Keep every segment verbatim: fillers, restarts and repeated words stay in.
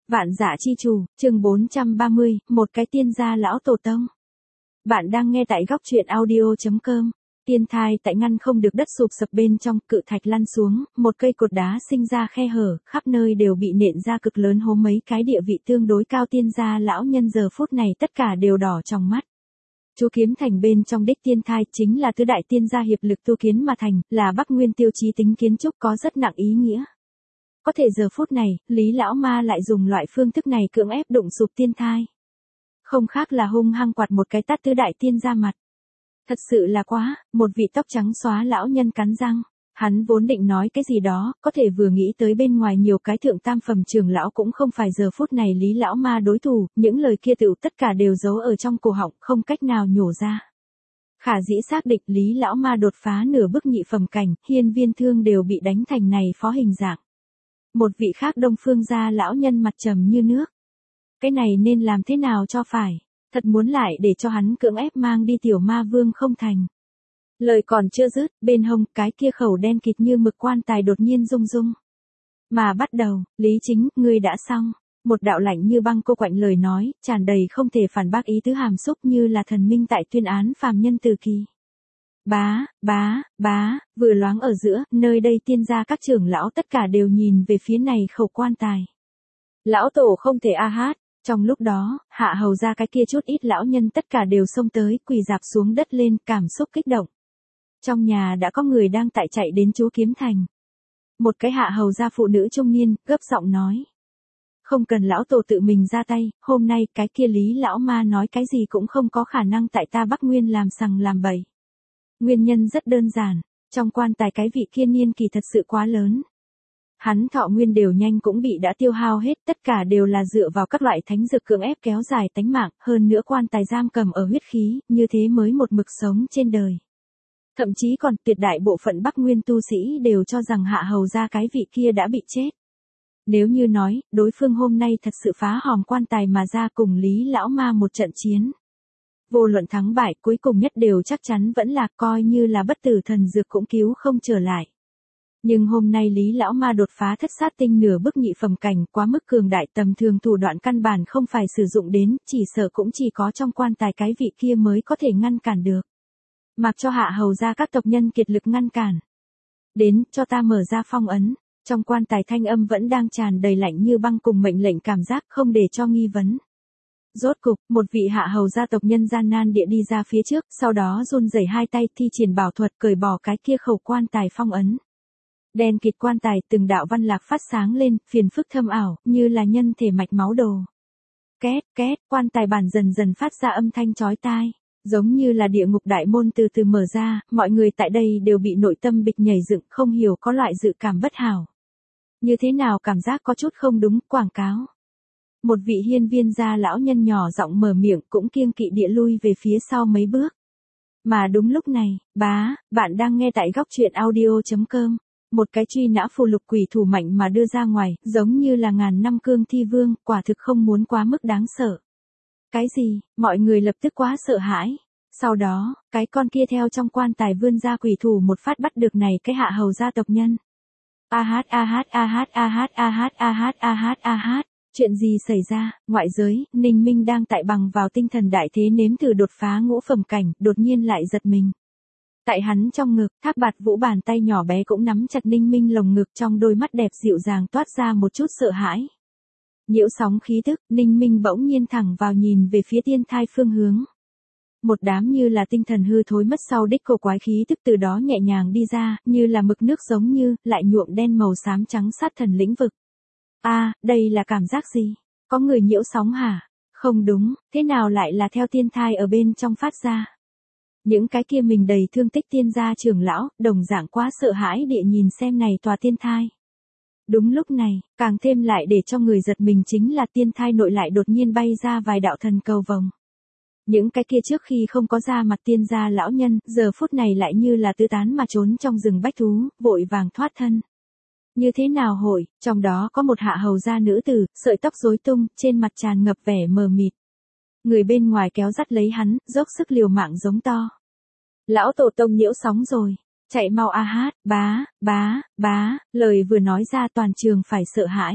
Vạn Dạ Chi Chủ, chương bốn trăm ba mươi, một cái tiên gia lão tổ tông. Bạn đang nghe tại góc truyện audio chấm com. Tiên thai tại ngăn không được đất sụp sập bên trong, cự thạch lăn xuống, một cây cột đá sinh ra khe hở, khắp nơi đều bị nện ra cực lớn hố, mấy cái địa vị tương đối cao tiên gia lão nhân giờ phút này tất cả đều đỏ trong mắt. Chú Kiếm Thành bên trong đích tiên thai chính là tứ đại tiên gia hiệp lực tu kiến mà thành, là Bắc Nguyên tiêu chí tính kiến trúc có rất nặng ý nghĩa. Có thể giờ phút này, Lý Lão Ma lại dùng loại phương thức này cưỡng ép đụng sụp tiên thai. Không khác là hung hăng quạt một cái tát tứ đại tiên ra mặt. Thật sự là quá, một vị tóc trắng xóa lão nhân cắn răng. Hắn vốn định nói cái gì đó, có thể vừa nghĩ tới bên ngoài nhiều cái thượng tam phẩm trưởng lão cũng không phải giờ phút này Lý Lão Ma đối thủ, những lời kia tựu tất cả đều giấu ở trong cổ họng, không cách nào nhổ ra. Khả dĩ xác định Lý Lão Ma đột phá nửa bước nhị phẩm cảnh, hiên viên thương đều bị đánh thành này phó hình dạng. Một vị khác Đông Phương gia lão nhân mặt trầm như nước. Cái này nên làm thế nào cho phải, thật muốn lại để cho hắn cưỡng ép mang đi tiểu ma vương không thành. Lời còn chưa dứt, bên hông cái kia khẩu đen kịt như mực quan tài đột nhiên rung rung. Mà bắt đầu, Lý Chính, ngươi đã xong. Một đạo lạnh như băng cô quạnh lời nói, tràn đầy không thể phản bác ý tứ hàm xúc như là thần minh tại tuyên án phàm nhân từ kỳ. Bá, bá, bá, vừa loáng ở giữa, nơi đây tiên gia các trưởng lão tất cả đều nhìn về phía này khẩu quan tài. Lão tổ không thể a hát, trong lúc đó, hạ hầu ra cái kia chút ít lão nhân tất cả đều xông tới, quỳ dạp xuống đất lên, cảm xúc kích động. Trong nhà đã có người đang tại chạy đến Chú Kiếm Thành. Một cái hạ hầu gia phụ nữ trung niên, gấp giọng nói. Không cần lão tổ tự mình ra tay, hôm nay cái kia Lý Lão Ma nói cái gì cũng không có khả năng tại ta Bắc Nguyên làm sằng làm bậy. Nguyên nhân rất đơn giản, trong quan tài cái vị kia niên kỳ thật sự quá lớn. Hắn thọ nguyên đều nhanh cũng bị đã tiêu hao hết, tất cả đều là dựa vào các loại thánh dược cưỡng ép kéo dài tánh mạng, hơn nữa quan tài giam cầm ở huyết khí, như thế mới một mực sống trên đời. Thậm chí còn tuyệt đại bộ phận Bắc Nguyên tu sĩ đều cho rằng hạ hầu ra cái vị kia đã bị chết. Nếu như nói, đối phương hôm nay thật sự phá hòm quan tài mà ra cùng Lý Lão Ma một trận chiến. Vô luận thắng bại cuối cùng nhất đều chắc chắn vẫn là coi như là bất tử thần dược cũng cứu không trở lại. Nhưng hôm nay Lý Lão Ma đột phá thất sát tinh nửa bước nhị phẩm cảnh quá mức cường đại, tầm thường thủ đoạn căn bản không phải sử dụng đến, chỉ sợ cũng chỉ có trong quan tài cái vị kia mới có thể ngăn cản được. Mặc cho hạ hầu ra các tộc nhân kiệt lực ngăn cản. Đến, cho ta mở ra phong ấn. Trong quan tài thanh âm vẫn đang tràn đầy lạnh như băng cùng mệnh lệnh cảm giác không để cho nghi vấn. Rốt cục, một vị hạ hầu gia tộc nhân gian nan địa đi ra phía trước, sau đó run rẩy hai tay thi triển bảo thuật cởi bỏ cái kia khẩu quan tài phong ấn. Đen kịt quan tài từng đạo văn lạc phát sáng lên, phiền phức thâm ảo, như là nhân thể mạch máu đồ. Két, két, quan tài bản dần dần phát ra âm thanh chói tai. Giống như là địa ngục đại môn từ từ mở ra, mọi người tại đây đều bị nội tâm bịch nhảy dựng, không hiểu có loại dự cảm bất hảo. Như thế nào cảm giác có chút không đúng, quảng cáo. Một vị hiên viên gia lão nhân nhỏ giọng mở miệng cũng kiêng kỵ địa lui về phía sau mấy bước. Mà đúng lúc này, bá, bạn đang nghe tại góc truyện audio chấm com. Một cái truy nã phù lục quỷ thủ mạnh mà đưa ra ngoài, giống như là ngàn năm cương thi vương, quả thực không muốn quá mức đáng sợ. Cái gì, mọi người lập tức quá sợ hãi. Sau đó, cái con kia theo trong quan tài vươn ra quỷ thủ một phát bắt được này cái hạ hầu gia tộc nhân. A hát a hát a hát a hát a hát a hát a hát a hát. Chuyện gì xảy ra, ngoại giới, Ninh Minh đang tại bằng vào tinh thần đại thế nếm thử đột phá ngũ phẩm cảnh, đột nhiên lại giật mình. Tại hắn trong ngực, Thác Bạt Vũ bàn tay nhỏ bé cũng nắm chặt Ninh Minh lồng ngực, trong đôi mắt đẹp dịu dàng toát ra một chút sợ hãi. Nhiễu sóng khí tức, Ninh Minh bỗng nhiên thẳng vào nhìn về phía tiên thai phương hướng. Một đám như là tinh thần hư thối mất sau đích cổ quái khí tức từ đó nhẹ nhàng đi ra, như là mực nước giống như, lại nhuộm đen màu xám trắng sát thần lĩnh vực. A, à, đây là cảm giác gì? Có người nhiễu sóng hả? Không đúng, thế nào lại là theo tiên thai ở bên trong phát ra? Những cái kia mình đầy thương tích tiên gia trưởng lão, đồng dạng quá sợ hãi địa nhìn xem này tòa tiên thai. Đúng lúc này, càng thêm lại để cho người giật mình chính là tiên thai nội lại đột nhiên bay ra vài đạo thần cầu vồng. Những cái kia trước khi không có ra mặt tiên gia lão nhân, giờ phút này lại như là tứ tán mà trốn trong rừng bách thú, vội vàng thoát thân. Như thế nào hội, trong đó có một hạ hầu gia nữ tử, sợi tóc rối tung, trên mặt tràn ngập vẻ mờ mịt. Người bên ngoài kéo dắt lấy hắn, dốc sức liều mạng giống to. Lão tổ tông nhiễu sóng rồi. Chạy mau a hát, bá, bá, bá, lời vừa nói ra toàn trường phải sợ hãi.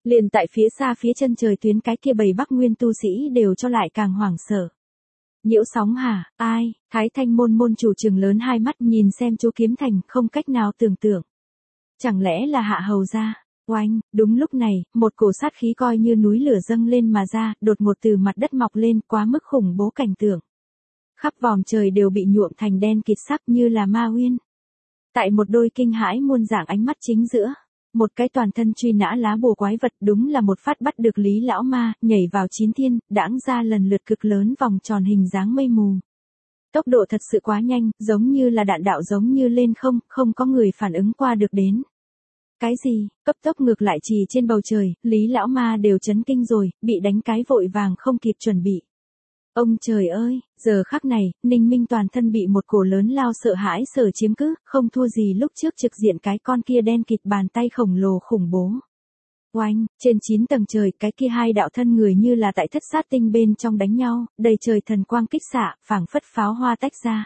Liền tại phía xa phía chân trời tuyến cái kia bầy Bắc Nguyên tu sĩ đều cho lại càng hoảng sợ. Nhiễu Sóng hả, ai? Thái Thanh môn môn chủ trừng lớn hai mắt nhìn xem chú Kiếm Thành không cách nào tưởng tượng. Chẳng lẽ là Hạ Hầu gia? Oanh, đúng lúc này, một cổ sát khí coi như núi lửa dâng lên mà ra, đột ngột từ mặt đất mọc lên quá mức khủng bố cảnh tượng. Khắp vòm trời đều bị nhuộm thành đen kịt sắc như là ma uyên. Tại một đôi kinh hãi muôn dạng ánh mắt chính giữa, một cái toàn thân truy nã lá bùa quái vật đúng là một phát bắt được Lý lão ma, nhảy vào chín thiên, đãng ra lần lượt cực lớn vòng tròn hình dáng mây mù. Tốc độ thật sự quá nhanh, giống như là đạn đạo giống như lên không, không có người phản ứng qua được đến. Cái gì, cấp tốc ngược lại trì trên bầu trời, Lý lão ma đều chấn kinh rồi, bị đánh cái vội vàng không kịp chuẩn bị. Ông trời ơi, giờ khắc này, Ninh Minh toàn thân bị một cổ lớn lao sợ hãi sở chiếm cứ, không thua gì lúc trước trực diện cái con kia đen kịt bàn tay khổng lồ khủng bố. Oanh, trên chín tầng trời, cái kia hai đạo thân người như là tại thất sát tinh bên trong đánh nhau, đầy trời thần quang kích xạ, phảng phất pháo hoa tách ra.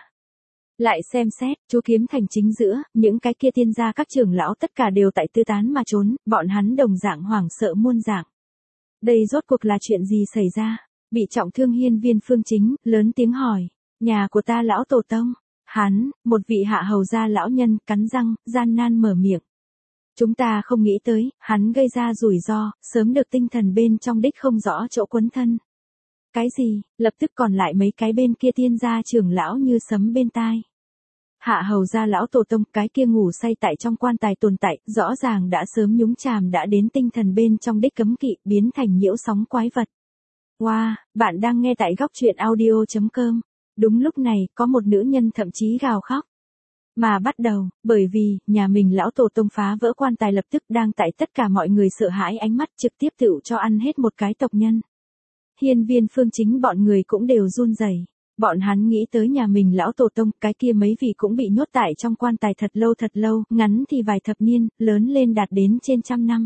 Lại xem xét, chú Kiếm Thành chính giữa, những cái kia tiên gia các trưởng lão tất cả đều tại tư tán mà trốn, bọn hắn đồng dạng hoảng sợ muôn dạng. Đây rốt cuộc là chuyện gì xảy ra? Bị trọng thương Hiên Viên Phương Chính, lớn tiếng hỏi, nhà của ta lão tổ tông, hắn, một vị Hạ Hầu gia lão nhân, cắn răng, gian nan mở miệng. Chúng ta không nghĩ tới, hắn gây ra rủi ro, sớm được tinh thần bên trong đích không rõ chỗ quấn thân. Cái gì, lập tức còn lại mấy cái bên kia tiên gia trưởng lão như sấm bên tai. Hạ Hầu gia lão tổ tông, cái kia ngủ say tại trong quan tài tồn tại, rõ ràng đã sớm nhúng chàm đã đến tinh thần bên trong đích cấm kỵ, biến thành nhiễu sóng quái vật. Wow, bạn đang nghe tại góc truyện audio chấm com. Đúng lúc này, có một nữ nhân thậm chí gào khóc. Mà bắt đầu, bởi vì, nhà mình lão tổ tông phá vỡ quan tài lập tức đang tại tất cả mọi người sợ hãi ánh mắt trực tiếp tựu cho ăn hết một cái tộc nhân. Hiên Viên Phương Chính bọn người cũng đều run rẩy. Bọn hắn nghĩ tới nhà mình lão tổ tông, cái kia mấy vị cũng bị nhốt tại trong quan tài thật lâu thật lâu, ngắn thì vài thập niên, lớn lên đạt đến trên trăm năm.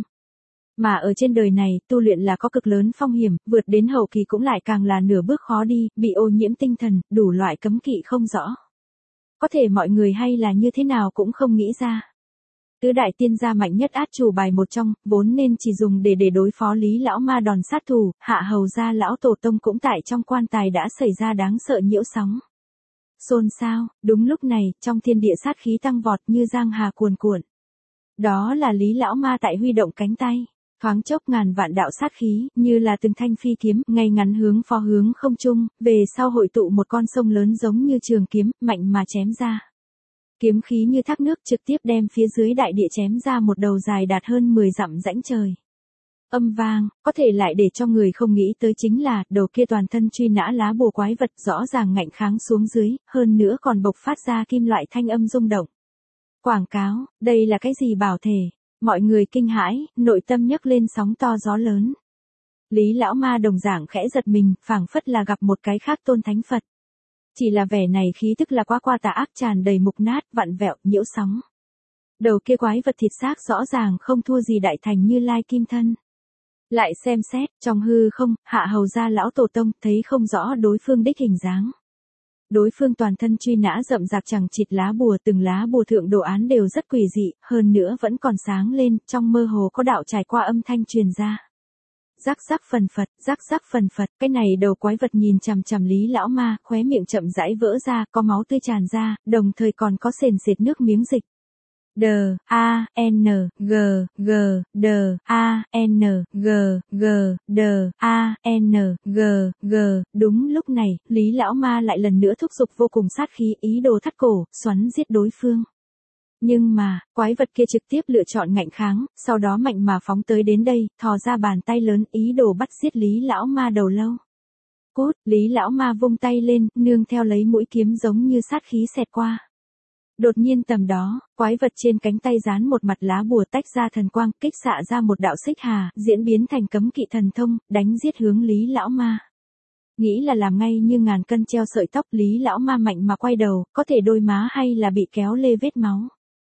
Mà ở trên đời này, tu luyện là có cực lớn phong hiểm, vượt đến hậu kỳ cũng lại càng là nửa bước khó đi, bị ô nhiễm tinh thần, đủ loại cấm kỵ không rõ. Có thể mọi người hay là như thế nào cũng không nghĩ ra. Tứ đại tiên gia mạnh nhất át chủ bài một trong, vốn nên chỉ dùng để để đối phó Lý lão ma đòn sát thủ, Hạ Hầu gia lão tổ tông cũng tại trong quan tài đã xảy ra đáng sợ nhiễu sóng. Xôn xao, đúng lúc này, trong thiên địa sát khí tăng vọt như giang hà cuồn cuộn. Đó là Lý lão ma tại huy động cánh tay. Thoáng chốc ngàn vạn đạo sát khí, như là từng thanh phi kiếm, ngay ngắn hướng phó hướng không trung, về sau hội tụ một con sông lớn giống như trường kiếm, mạnh mà chém ra. Kiếm khí như thác nước trực tiếp đem phía dưới đại địa chém ra một đầu dài đạt hơn mười dặm rãnh trời. Âm vang, có thể lại để cho người không nghĩ tới chính là, đầu kia toàn thân truy nã lá bùa quái vật rõ ràng ngạnh kháng xuống dưới, hơn nữa còn bộc phát ra kim loại thanh âm rung động. Quảng cáo, đây là cái gì bảo thể? Mọi người kinh hãi, nội tâm nhấc lên sóng to gió lớn. Lý lão ma đồng dạng khẽ giật mình, phảng phất là gặp một cái khác tôn thánh Phật. Chỉ là vẻ này khí tức là quá qua tà ác tràn đầy mục nát, vặn vẹo, nhiễu sóng. Đầu kia quái vật thịt xác rõ ràng không thua gì đại thành Như Lai kim thân. Lại xem xét, trong hư không, Hạ Hầu gia lão tổ tông thấy không rõ đối phương đích hình dáng. Đối phương toàn thân truy nã rậm rạp chẳng chịt lá bùa, từng lá bùa thượng đồ án đều rất quỷ dị, hơn nữa vẫn còn sáng lên, trong mơ hồ có đạo trải qua âm thanh truyền ra. Rắc rắc phần phật, rắc rắc phần phật, cái này đầu quái vật nhìn chằm chằm Lý lão ma, khóe miệng chậm rãi vỡ ra, có máu tươi tràn ra, đồng thời còn có sền sệt nước miếng dịch. D, A, N, G, G, D, A, N, G, G, D, A, N, G, G, đúng lúc này, Lý lão ma lại lần nữa thúc giục vô cùng sát khí ý đồ thắt cổ, xoắn giết đối phương. Nhưng mà, quái vật kia trực tiếp lựa chọn ngạnh kháng, sau đó mạnh mà phóng tới đến đây, thò ra bàn tay lớn ý đồ bắt giết Lý lão ma đầu lâu. Cút, Lý lão ma vung tay lên, nương theo lấy mũi kiếm giống như sát khí xẹt qua. Đột nhiên tầm đó, quái vật trên cánh tay dán một mặt lá bùa tách ra thần quang, kích xạ ra một đạo xích hà, diễn biến thành cấm kỵ thần thông, đánh giết hướng Lý lão ma. Nghĩ là làm ngay như ngàn cân treo sợi tóc, Lý lão ma mạnh mà quay đầu, có thể đôi má hay là bị kéo lê vết máu.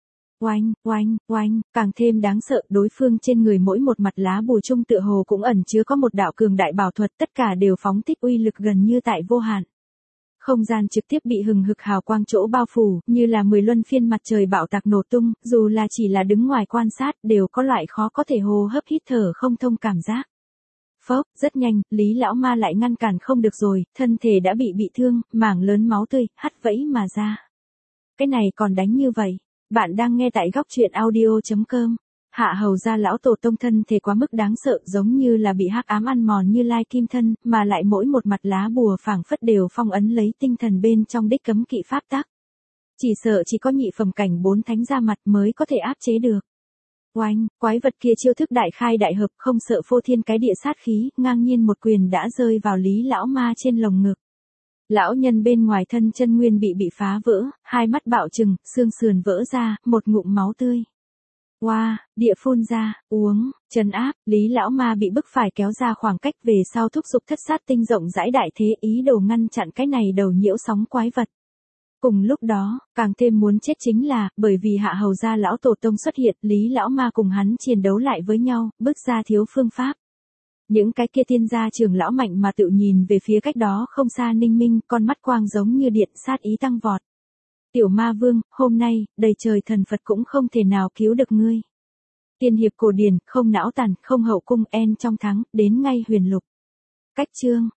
Oanh, oanh, oanh, càng thêm đáng sợ, đối phương trên người mỗi một mặt lá bùa chung tựa hồ cũng ẩn chứa có một đạo cường đại bảo thuật, tất cả đều phóng thích uy lực gần như tại vô hạn. Không gian trực tiếp bị hừng hực hào quang chỗ bao phủ, như là mười luân phiên mặt trời bạo tạc nổ tung, dù là chỉ là đứng ngoài quan sát, đều có loại khó có thể hô hấp hít thở không thông cảm giác. Phốc, rất nhanh, Lý lão ma lại ngăn cản không được rồi, thân thể đã bị bị thương, mảng lớn máu tươi, hắt vẫy mà ra. Cái này còn đánh như vậy. Bạn đang nghe tại góc truyện audio chấm com. Hạ hầu gia lão tổ tông thân thể quá mức đáng sợ, giống như là bị hắc ám ăn mòn như lai kim thân, mà lại mỗi một mặt lá bùa phảng phất đều phong ấn lấy tinh thần bên trong đích cấm kỵ pháp tắc. Chỉ sợ chỉ có nhị phẩm cảnh bốn thánh ra mặt mới có thể áp chế được. Oanh, quái vật kia chiêu thức đại khai đại hợp, không sợ phô thiên cái địa sát khí, ngang nhiên một quyền đã rơi vào Lý lão ma trên lồng ngực. Lão nhân bên ngoài thân chân nguyên bị bị phá vỡ, hai mắt bạo trừng, xương sườn vỡ ra, một ngụm máu tươi. Wow, địa phun ra, uống, trấn áp, Lý lão ma bị bức phải kéo ra khoảng cách về sau thúc giục thất sát tinh rộng rãi đại thế, ý đồ ngăn chặn cái này đầu nhiễu sóng quái vật. Cùng lúc đó, càng thêm muốn chết chính là, bởi vì hạ hầu gia lão tổ tông xuất hiện, Lý lão ma cùng hắn chiến đấu lại với nhau, bước ra thiếu phương pháp. Những cái kia tiên gia trưởng lão mạnh mà tự nhìn về phía cách đó không xa Ninh Minh, con mắt quang giống như điện, sát ý tăng vọt. Tiểu ma vương, hôm nay, đầy trời thần Phật cũng không thể nào cứu được ngươi. Tiên hiệp cổ điển, không não tàn, không hậu cung, en trong thắng, đến ngay huyền lục. Cách chương,